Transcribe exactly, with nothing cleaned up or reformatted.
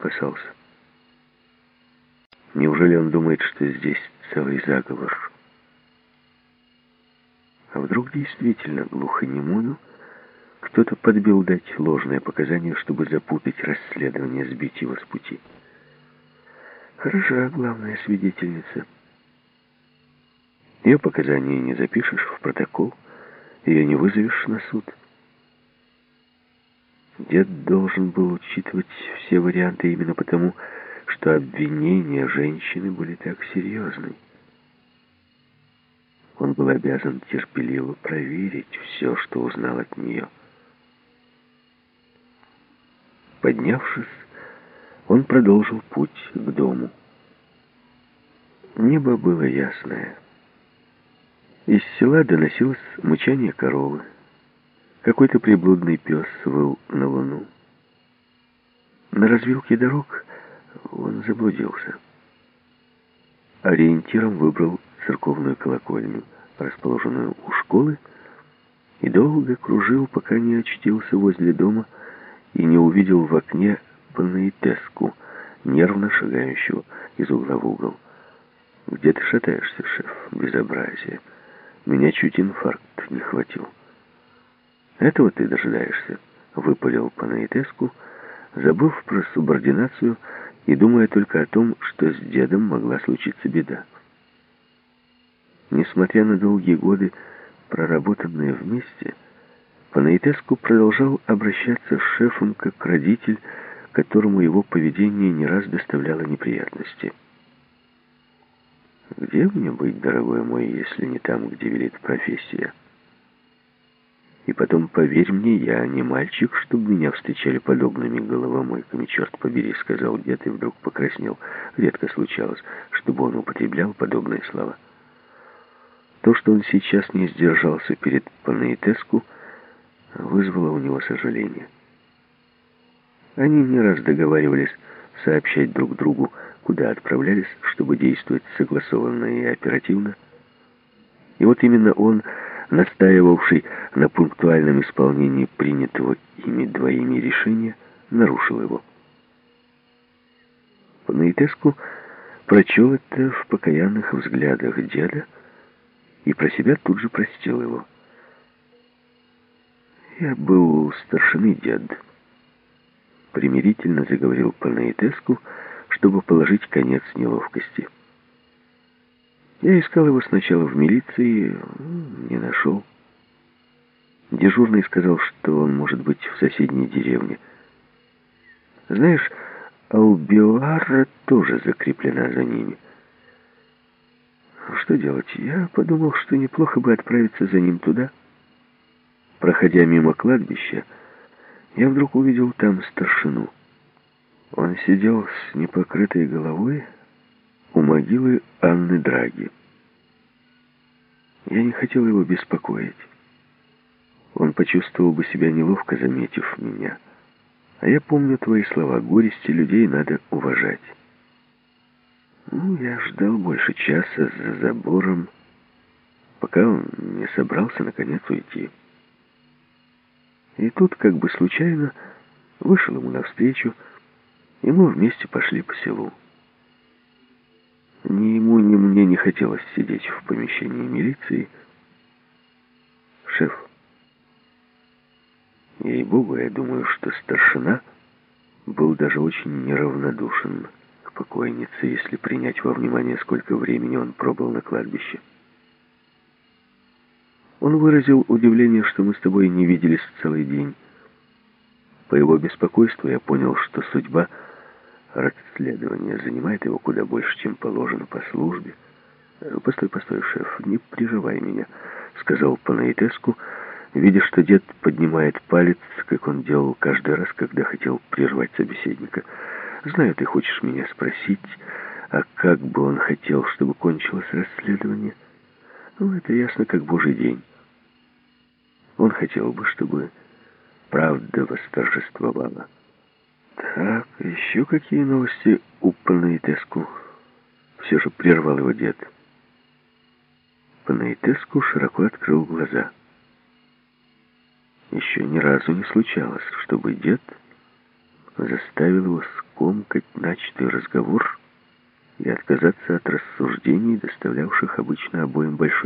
опасался. Неужели он думает, что здесь целый заговор? А вдруг действительно глухонемую кто-то подбил дать ложные показания, чтобы запутать расследование, сбить его с пути? Хороша главная свидетельница. Ее показания не запишешь в протокол, ее не вызовешь на суд. Дед должен был учитывать все варианты именно потому, что обвинения женщины были так серьезны. Он был обязан терпеливо проверить все, что узнал от нее. Поднявшись, он продолжил путь к дому. Небо было ясное. Из села доносилось мычание коровы. Какой-то приблудный пес выл на луну. На развилке дорог он заблудился. Ориентиром выбрал церковную колокольню, расположенную у школы, и долго кружил, пока не очутился возле дома и не увидел в окне Панаитеску, нервно шагающего из угла в угол. «Где ты шатаешься, шеф? Безобразие. Меня чуть инфаркт не хватил». «Этого ты дожидаешься», — выпалил Панаитеску, забыв про субординацию и думая только о том, что с дедом могла случиться беда. Несмотря на долгие годы, проработанные вместе, Панаитеску продолжал обращаться с шефом как родитель, которому его поведение не раз доставляло неприятности. «Где мне быть, дорогой мой, если не там, где велит профессия? И потом, поверь мне, я не мальчик, чтобы меня встречали подобными головомойками, черт побери», — сказал дед и вдруг покраснел. Редко случалось, чтобы он употреблял подобные слова. То, что он сейчас не сдержался перед Панаитеску, вызвало у него сожаление. Они не раз договаривались сообщать друг другу, куда отправлялись, чтобы действовать согласованно и оперативно. И вот именно он, настаивавший на пунктуальном исполнении принятого ими двоими решения, нарушил его. Панаитеску прочел это в покаянных взглядах деда и про себя тут же простил его. «Я был у старшины, дед», — примирительно заговорил Панаитеску, чтобы положить конец неловкости. «Я искал его сначала в милиции, не нашел. Дежурный сказал, что он может быть в соседней деревне. Знаешь, Албиоара тоже закреплена за ними. Что делать? Я подумал, что неплохо бы отправиться за ним туда. Проходя мимо кладбища, я вдруг увидел там старшину. Он сидел с непокрытой головой у могилы Анны Драги. Я не хотел его беспокоить. Он почувствовал бы себя неловко, заметив меня. А я помню твои слова: горести людей надо уважать. Ну, я ждал больше часа за забором, пока он не собрался наконец уйти. И тут, как бы случайно, вышел ему навстречу, и мы вместе пошли по селу. Ни ему, ни мне не хотелось сидеть в помещении милиции. Шеф, ей-богу, я думаю, что старшина был даже очень неравнодушен к покойнице, если принять во внимание, сколько времени он пробыл на кладбище. Он выразил удивление, что мы с тобой не виделись целый день. По его беспокойству я понял, что судьба расследования занимает его куда больше, чем положено по службе. «Постой, постой, шеф, не прерывай меня», — сказал Панаитеску, видя, что дед поднимает палец, как он делал каждый раз, когда хотел прервать собеседника. «Знаю, ты хочешь меня спросить, а как бы он хотел, чтобы кончилось расследование? Ну, это ясно, как божий день. Он хотел бы, чтобы правда восторжествовала». «Так, еще какие новости у Панаитеску?» Все же прервал его дед. Панаитеску широко открыл глаза. Еще ни разу не случалось, чтобы дед заставил его скомкать начатый разговор и отказаться от рассуждений, доставлявших обычно обоим большое